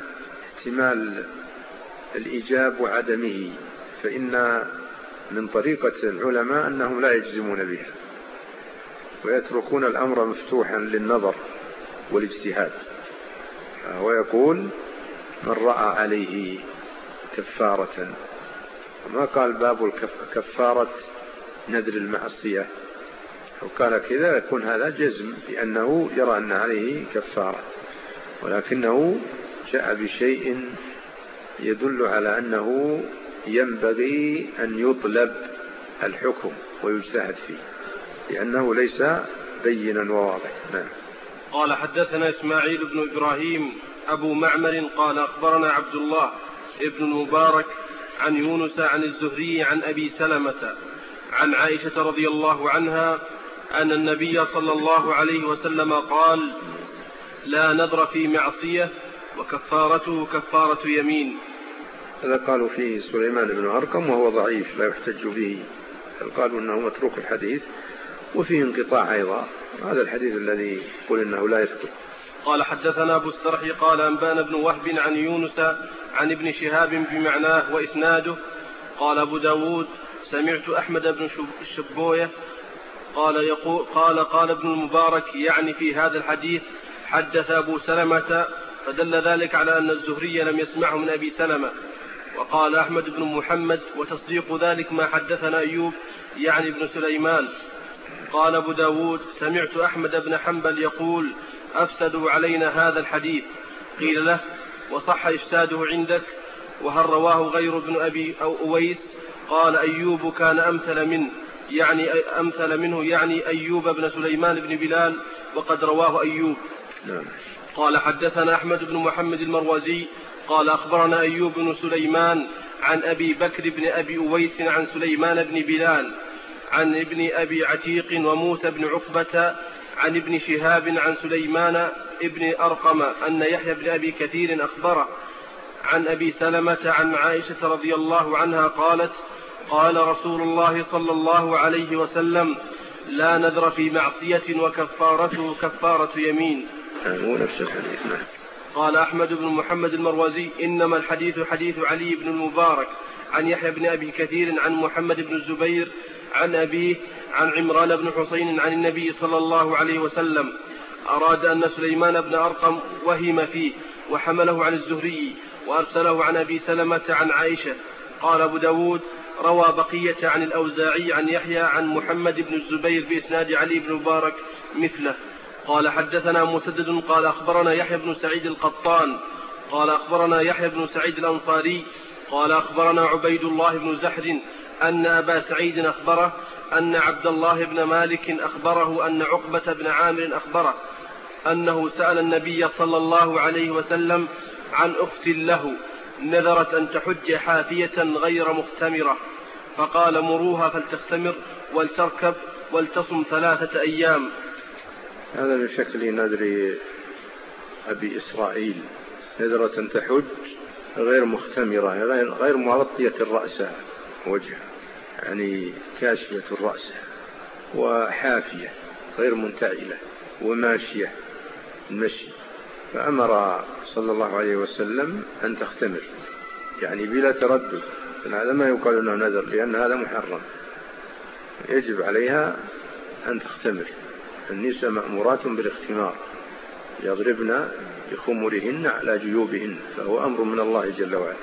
[SPEAKER 2] الإيجاب وعدمه فإن من طريقة العلماء أنهم لا يجزمون بها ويتركون الأمر مفتوحا للنظر والاجتهاد. ويقول: من رأى عليه كفارة، وما قال باب كفارة نذر المعصية. لو قال كذا يكون هذا جزم بأنه يرى أن عليه كفارة، ولكنه جاء بشيء يدل على أنه ينبغي أن يطلب الحكم ويجتهد فيه لأنه ليس بينا وواضح. نعم.
[SPEAKER 1] قال حدثنا إسماعيل بن إبراهيم أبو معمر قال أخبرنا عبد الله ابن المبارك عن يونس عن الزهري عن أبي سلمة عن عائشة رضي الله عنها أن النبي صلى الله عليه وسلم قال: لا نذر في معصية وكفارته كفارة يمين.
[SPEAKER 2] هذا قالوا فيه سليمان بن أرقم وهو ضعيف لا يحتج به، قالوا أنه متروك الحديث وفيه انقطاع أيضا. هذا الحديث الذي يقول أنه لا يثبت.
[SPEAKER 1] قال حدثنا أبو السرح قال أنبانا ابن وهب عن يونس عن ابن شهاب بمعناه وإسناده. قال أبو داود سمعت أحمد بن الشبوية قال ابن المبارك يعني في هذا الحديث حدث أبو سلمة، فدل ذلك على أن الزهري لم يسمعه من أبي سلمة. وقال أحمد بن محمد وتصديق ذلك ما حدثنا أيوب يعني ابن سليمان. قال أبو داود سمعت أحمد بن حنبل يقول: أفسدوا علينا هذا الحديث. قيل له: وصح إفساده عندك؟ وهل رواه غير ابن أبي أو أويس؟ قال: أيوب كان أمثل منه يعني أيوب بن سليمان بن بلال وقد رواه أيوب. قال حدثنا أحمد بن محمد المروزي قال أخبرنا أيوب بن سليمان عن أبي بكر بن أبي أويس عن سليمان بن بلال عن ابن أبي عتيق وموسى بن عقبة عن ابن شهاب عن سليمان ابن أرقم أن يحيى بن أبي كثير أخبره عن أبي سلمة عن عائشة رضي الله عنها قالت: قال رسول الله صلى الله عليه وسلم: لا نذر في معصية وكفارته كفارة يمين.
[SPEAKER 2] هو نفس الحديث.
[SPEAKER 1] قال أحمد بن محمد المروزي: إنما الحديث حديث علي بن المبارك عن يحيى بن أبي كثير عن محمد بن الزبير عن أبيه عن عمران بن حسين عن النبي صلى الله عليه وسلم. أراد أن سليمان بن أرقم وهم فيه وحمله عن الزهري وأرسله عن أبي سلمة عن عائشة. قال أبو داود: روى بقية عن الأوزاعي عن يحيى عن محمد بن الزبير بإسناد علي بن مبارك مثله. قال حدثنا مسدد قال أخبرنا يحيى بن سعيد القطان قال أخبرنا يحيى بن سعيد الأنصاري قال أخبرنا عبيد الله بن زحر أن أبا سعيد أخبره أن عبد الله بن مالك أخبره أن عقبة بن عامر أخبره أنه سأل النبي صلى الله عليه وسلم عن أخت له نذرت أن تحج حافية غير مختمرة، فقال: مروها فلتختمر ولتركب ولتصم 3 أيام.
[SPEAKER 2] هذا بشكل نذر أبي إسرائيل، نذرة تحج غير مختمرة، غير مغطية الرأس وجهه، يعني كاشفة الرأس، وحافية غير منتعلة، وماشية المشي. فأمر صلى الله عليه وسلم أن تختمر، يعني بلا تردد. هذا ما يقال أنه نذر، لأن هذا محرم، يجب عليها أن تختمر. النساء مأمورات بالاختمار، يضربن بخمرهن على جيوبهن، فهو أمر من الله جل وعلا.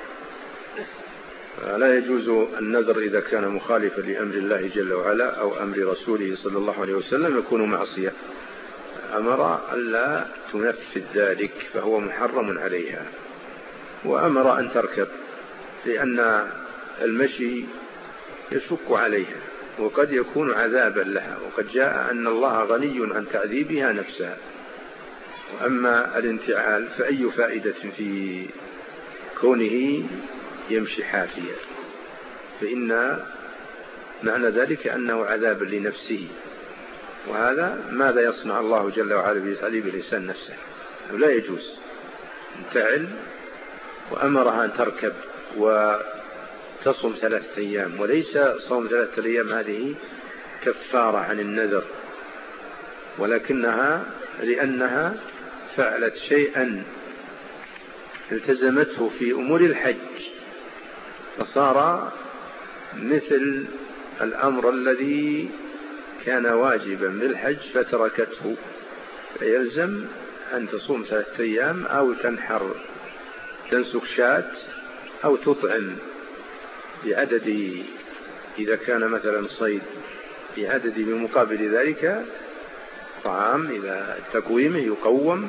[SPEAKER 2] لا يجوز النذر إذا كان مخالفا لأمر الله جل وعلا أو أمر رسوله صلى الله عليه وسلم يكون معصية. أمر ألا تنفذ ذلك فهو محرم عليها. وأمر أن تركب، لأن المشي يشق عليها وقد يكون عذابا لها، وقد جاء أن الله غني عن تعذيبها نفسها. وأما الانتعال فأي فائدة في كونه يمشي حافيا، فإن معنى ذلك أنه عذاب لنفسه، وهذا ماذا يصنع الله جل وعلا بتعذيب الإنسان نفسه؟ لا يجوز. انتعل. وأمرها أن تركب وتصم 3 أيام، وليس صوم 3 أيام هذه كفارة عن النذر، ولكنها لأنها فعلت شيئا التزمته في أمور الحج، فصار مثل الأمر الذي كان واجبا بالحج فتركته، فيلزم أن تصوم 3 أيام أو تنحر تنسك شاة أو تطعم بعدد، إذا كان مثلا صيد بعدد بمقابل ذلك طعام، إذا تقويمه يقوم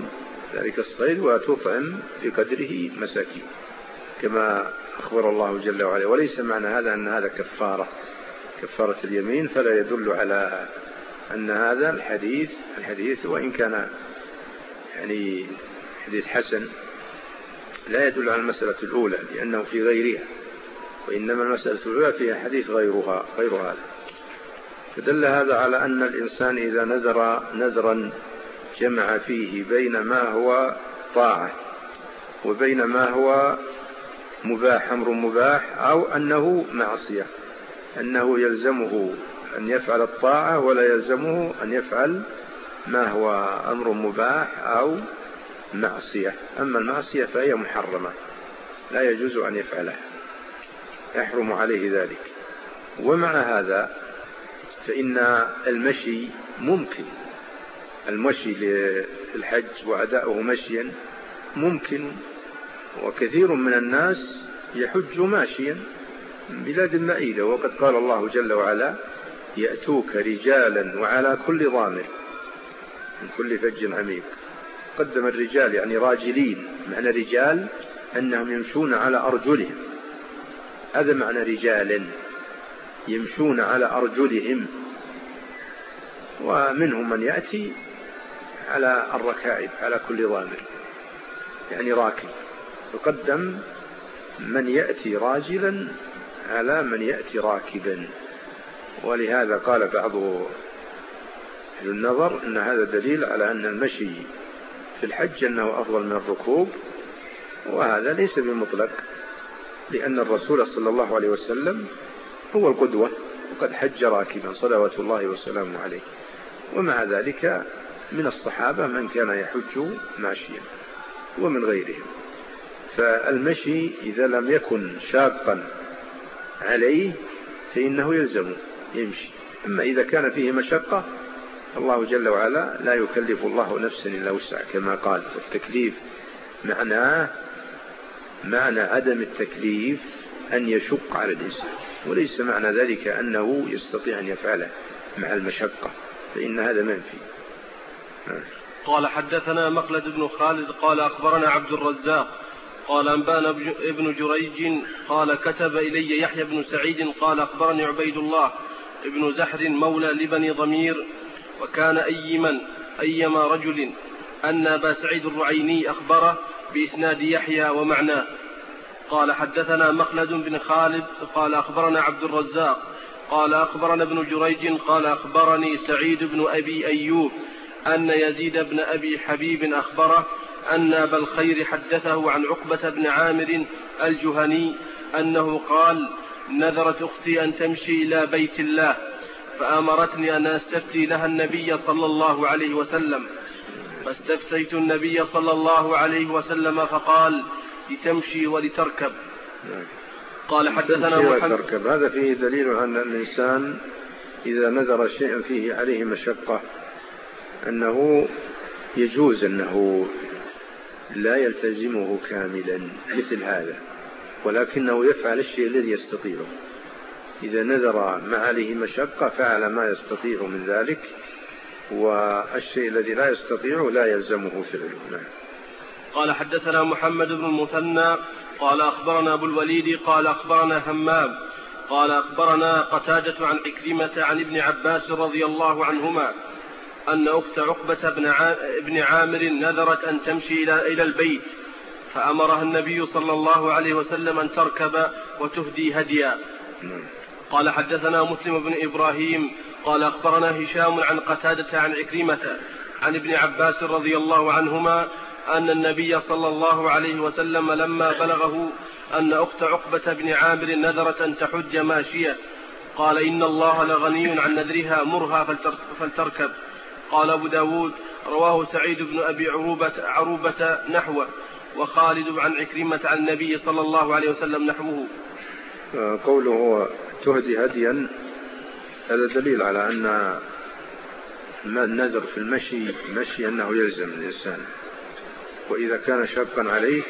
[SPEAKER 2] ذلك الصيد وتطعم بقدره مساكين كما أخبر الله جل وعلا. وليس معنى هذا أن هذا كفارة اليمين، فلا يدل على أن هذا الحديث وإن كان يعني حديث حسن لا يدل على المسألة الأولى لأنه في غيرها، وإنما المسألة الأولى فيها حديث غير هذا. فدل هذا على أن الإنسان إذا نذرا جمع فيه بين ما هو طاعة وبين ما هو مباح، أمر مباح، أو أنه معصية، أنه يلزمه أن يفعل الطاعة ولا يلزمه أن يفعل ما هو أمر مباح أو معصية. أما المعصية فهي محرمة لا يجوز أن يفعلها، يحرم عليه ذلك. ومع هذا فإن المشي ممكن، المشي للحج وأداؤه مشيا ممكن، وكثير من الناس يحج ماشيا بلاد بعيدة، وقد قال الله جل وعلا يأتوك رجالا وعلى كل ضامر من كل فج عميق. قدم الرجال يعني راجلين، معنى رجال أنهم يمشون على أرجلهم، هذا معنى رجالا يمشون على أرجلهم. ومنهم من يأتي على الركائب على كل ضامر يعني راكب، يقدم من يأتي راجلا على من يأتي راكبا. ولهذا قال بعض أهل النظر أن هذا دليل على أن المشي في الحج أنه أفضل من الركوب، وهذا ليس بمطلق، لأن الرسول صلى الله عليه وسلم هو القدوة وقد حج راكبا صلوات الله وسلامه عليه. ومع ذلك من الصحابة من كان يحج ماشيا ومن غيرهم. فالمشي إذا لم يكن شاقا عليه فإنه يلزم يمشي. أما إذا كان فيه مشقة الله جل وعلا لا يكلف الله نفسا إلا وسعها كما قال. التكليف معنى عدم التكليف أن يشق على الإنسان، وليس معنى ذلك أنه يستطيع أن يفعله مع المشقة، فإن هذا منفي.
[SPEAKER 1] قال حدثنا مخلد بن خالد قال أخبرنا عبد الرزاق قال أنبانا ابن جريج قال كتب إلي يحيى بن سعيد قال أخبرني عبيد الله ابن زحر مولى لبني ضمير وكان أيما رجل أن أبا سعيد الرعيني أخبره بإسناد يحيى ومعناه. قال حدثنا مخلد بن خالد قال أخبرنا عبد الرزاق قال أخبرنا ابن جريج قال أخبرني سعيد بن أبي أيوب أن يزيد بن أبي حبيب أخبره أن أبا الخير حدثه عن عقبة بن عامر الجهني أنه قال نذرت أختي أن تمشي إلى بيت الله فأمرتني أن أستفتي لها النبي صلى الله عليه وسلم، فاستفتيت النبي صلى الله عليه وسلم فقال لتمشي ولتركب. قال حدثنا محمد.
[SPEAKER 2] هذا فيه دليل أن الإنسان إذا نذر شيئا فيه عليه مشقة أنه يجوز أنه لا يلتزمه كاملا مثل هذا، ولكنه يفعل الشيء الذي يستطيعه. إذا نذر ما عليه مشقة فعل ما يستطيع من ذلك، والشيء الذي لا يستطيعه لا يلزمه فعله.
[SPEAKER 1] قال حدثنا محمد بن المثنى قال أخبرنا أبو الوليد قال أخبرنا همام قال أخبرنا قتادة عن عكرمة عن ابن عباس رضي الله عنهما أن أخت عقبة بن عامر نذرت أن تمشي إلى البيت فأمرها النبي صلى الله عليه وسلم أن تركب وتهدي هديا. قال حدثنا مسلم بن إبراهيم قال أخبرنا هشام عن قتادة عن عكرمة عن ابن عباس رضي الله عنهما أن النبي صلى الله عليه وسلم لما بلغه أن أخت عقبة بن عامر نذرت أن تحج ماشية قال إن الله لغني عن نذرها مرها فلتركب. قال أبو داود رواه سعيد بن أبي عروبة نحوه، وخالد عن عكرمة عن النبي صلى الله عليه وسلم نحوه.
[SPEAKER 2] قوله تهدي هديا هذا دليل على أن ما النذر في المشي أنه يلزم الإنسان، وإذا كان شاقا عليه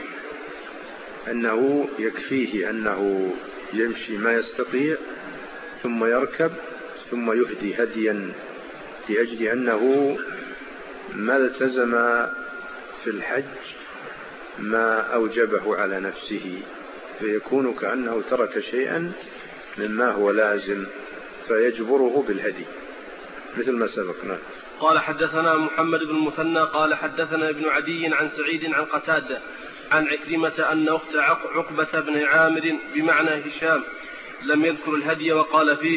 [SPEAKER 2] أنه يكفيه أنه يمشي ما يستطيع ثم يركب ثم يهدي هديا، لأجل أنه ما التزم في الحج ما أوجبه على نفسه، فيكون كأنه ترك شيئا مما هو لازم فيجبره بالهدي مثل ما سبقنا.
[SPEAKER 1] قال حدثنا محمد بن المثنى قال حدثنا ابن عدي عن سعيد عن قتادة عن عكرمة أن أخت عقبة بن عامر بمعنى هشام لم يذكر الهدي وقال فيه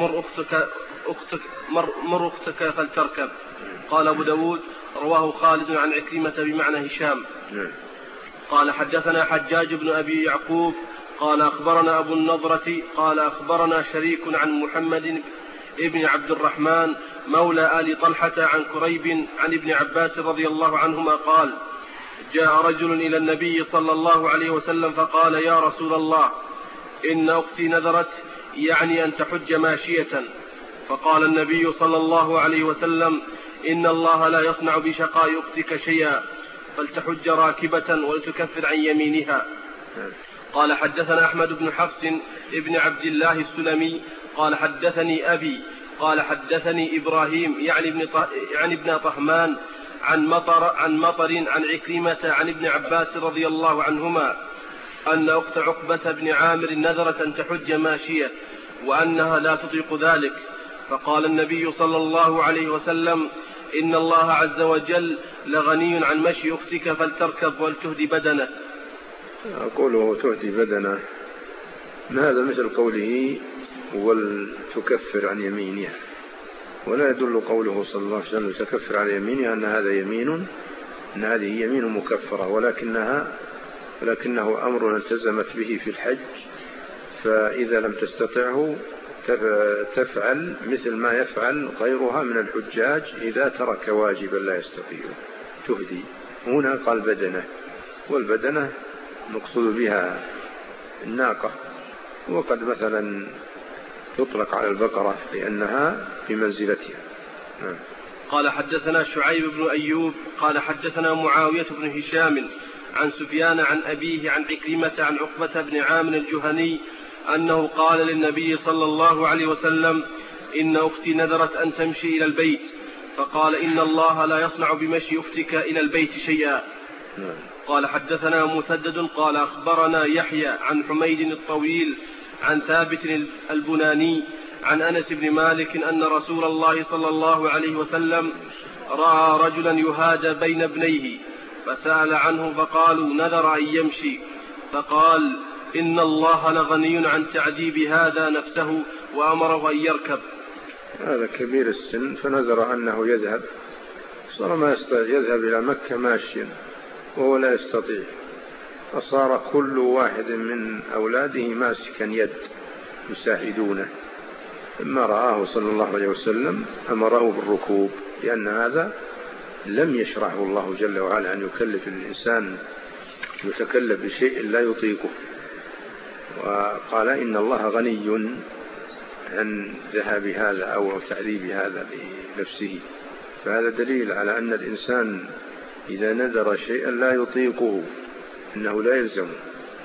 [SPEAKER 1] مر أختك فلتركب. قال أبو داود رواه خالد عن عكرمة بمعنى هشام. قال حدثنا حجاج بن أبي يعقوب قال أخبرنا أبو النضرة قال أخبرنا شريك عن محمد ابن عبد الرحمن مولى آل طلحة عن كريب عن ابن عباس رضي الله عنهما قال جاء رجل إلى النبي صلى الله عليه وسلم فقال يا رسول الله إن أختي نذرت يعني أن تحج ماشية. فقال النبي صلى الله عليه وسلم إن الله لا يصنع بشقاء أختك شيئا فلتحج راكبة ولتكفر عن يمينها. قال حدثنا أحمد بن حفص ابن عبد الله السلمي قال حدثني أبي قال حدثني إبراهيم يعني ابن طهمان عن مطر عن عكرمة عن ابن عباس رضي الله عنهما أن أخت عقبة بن عامر نذرت أن تحج ماشية وأنها لا تطيق ذلك. فقال النبي صلى الله عليه وسلم إن الله عز وجل لغني عن مشي أختك فلتركب ولتهدي بدنه.
[SPEAKER 2] قوله تهدي بدنه هذا مثل قوله ولتكفر عن يمينها، ولا يدل قوله صلى الله عليه وسلم تكفر عن يمينها أن هذا يمين أن هذه يمين مكفرة، ولكنه أمر التزمت به في الحج، فإذا لم تستطعه تفعل مثل ما يفعل غيرها من الحجاج إذا ترك واجبا لا يستطيع تهدي. هنا قال بدنه، والبدنة مقصود بها الناقة، وقد مثلا تطلق على البقرة لأنها في منزلتها.
[SPEAKER 1] قال حدثنا شعيب بن أيوب قال حدثنا معاوية بن هشام عن سفيان عن أبيه عن عكرمة عن عقبة بن عامر الجهني أنه قال للنبي صلى الله عليه وسلم إن أختي نذرت أن تمشي إلى البيت، فقال إن الله لا يصنع بمشي أختك إلى البيت شيئا. قال حدثنا مسدد قال أخبرنا يحيى عن حميد الطويل عن ثابت البناني عن أنس بن مالك أن رسول الله صلى الله عليه وسلم رأى رجلا يهادى بين ابنيه فسأل عنه فقالوا نذر أن يمشي، فقال إن الله لغني عن تعذيب هذا نفسه وأمره أن يركب.
[SPEAKER 2] هذا كبير السن فنذر أنه يذهب، صار ما يذهب إلى مكة ماشيا وهو لا يستطيع، فصار كل واحد من أولاده ماسكا يد يساعدونه، لما رآه صلى الله عليه وسلم أمره بالركوب، لأن هذا لم يشرعه الله جل وعلا أن يكلف الإنسان يتكلف بشيء لا يطيقه، وقال إن الله غني عن ذهاب هذا أو تعذيب هذا بنفسه، فهذا دليل على أن الإنسان إذا نذر شيئا لا يطيقه إنه لا يلزمه.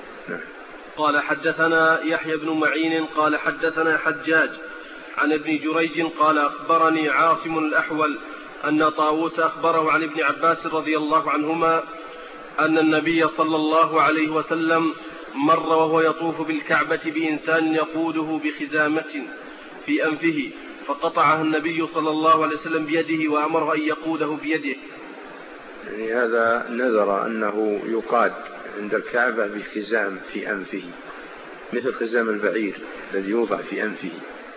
[SPEAKER 1] قال حدثنا يحيى بن معين قال حدثنا حجاج عن ابن جريج قال أخبرني عاصم الأحول أن طاووس أخبره عن ابن عباس رضي الله عنهما أن النبي صلى الله عليه وسلم مر وهو يطوف بالكعبة بإنسان يقوده بخزامة في أنفه، فقطعها النبي صلى الله عليه وسلم بيده وأمره أن يقوده بيده.
[SPEAKER 2] يعني هذا نذر أنه يقاد عند الكعبة بخزام في أنفه مثل خزام البعير الذي يوضع في أنفه،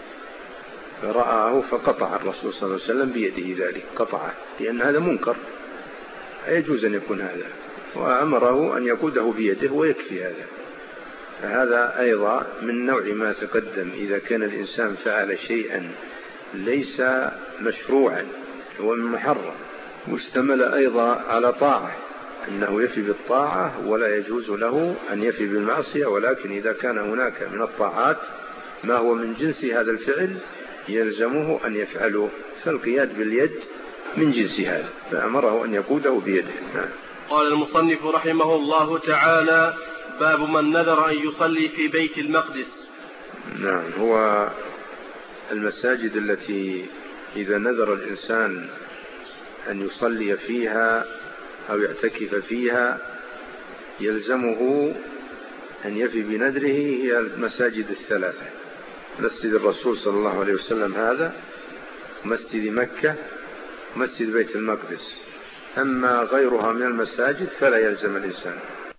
[SPEAKER 2] فرآه فقطع الرسول صلى الله عليه وسلم بيده ذلك، قطعه لأن هذا منكر لا يجوز أن يكون هذا، وأمره أن يقوده بيده ويكفي هذا. فهذا أيضا من نوع ما تقدم، إذا كان الإنسان فعل شيئا ليس مشروعا هو من محرم، مشتمل أيضا على طاعة أنه يفي بالطاعة ولا يجوز له أن يفي بالمعصية، ولكن إذا كان هناك من الطاعات ما هو من جنس هذا الفعل يلزمه أن يفعله، فالقياد باليد من جنس هذا، فأمره أن يقوده بيده.
[SPEAKER 1] قال المصنف رحمه الله تعالى باب من نذر أن يصلي في بيت المقدس.
[SPEAKER 2] نعم، هو المساجد التي إذا نذر الإنسان أن يصلي فيها أو يعتكف فيها يلزمه أن يفي بنذره هي المساجد الثلاثة: مسجد الرسول صلى الله عليه وسلم هذا، مسجد مكة، مسجد بيت المقدس. أما غيرها من المساجد فلا يلزم الإنسان.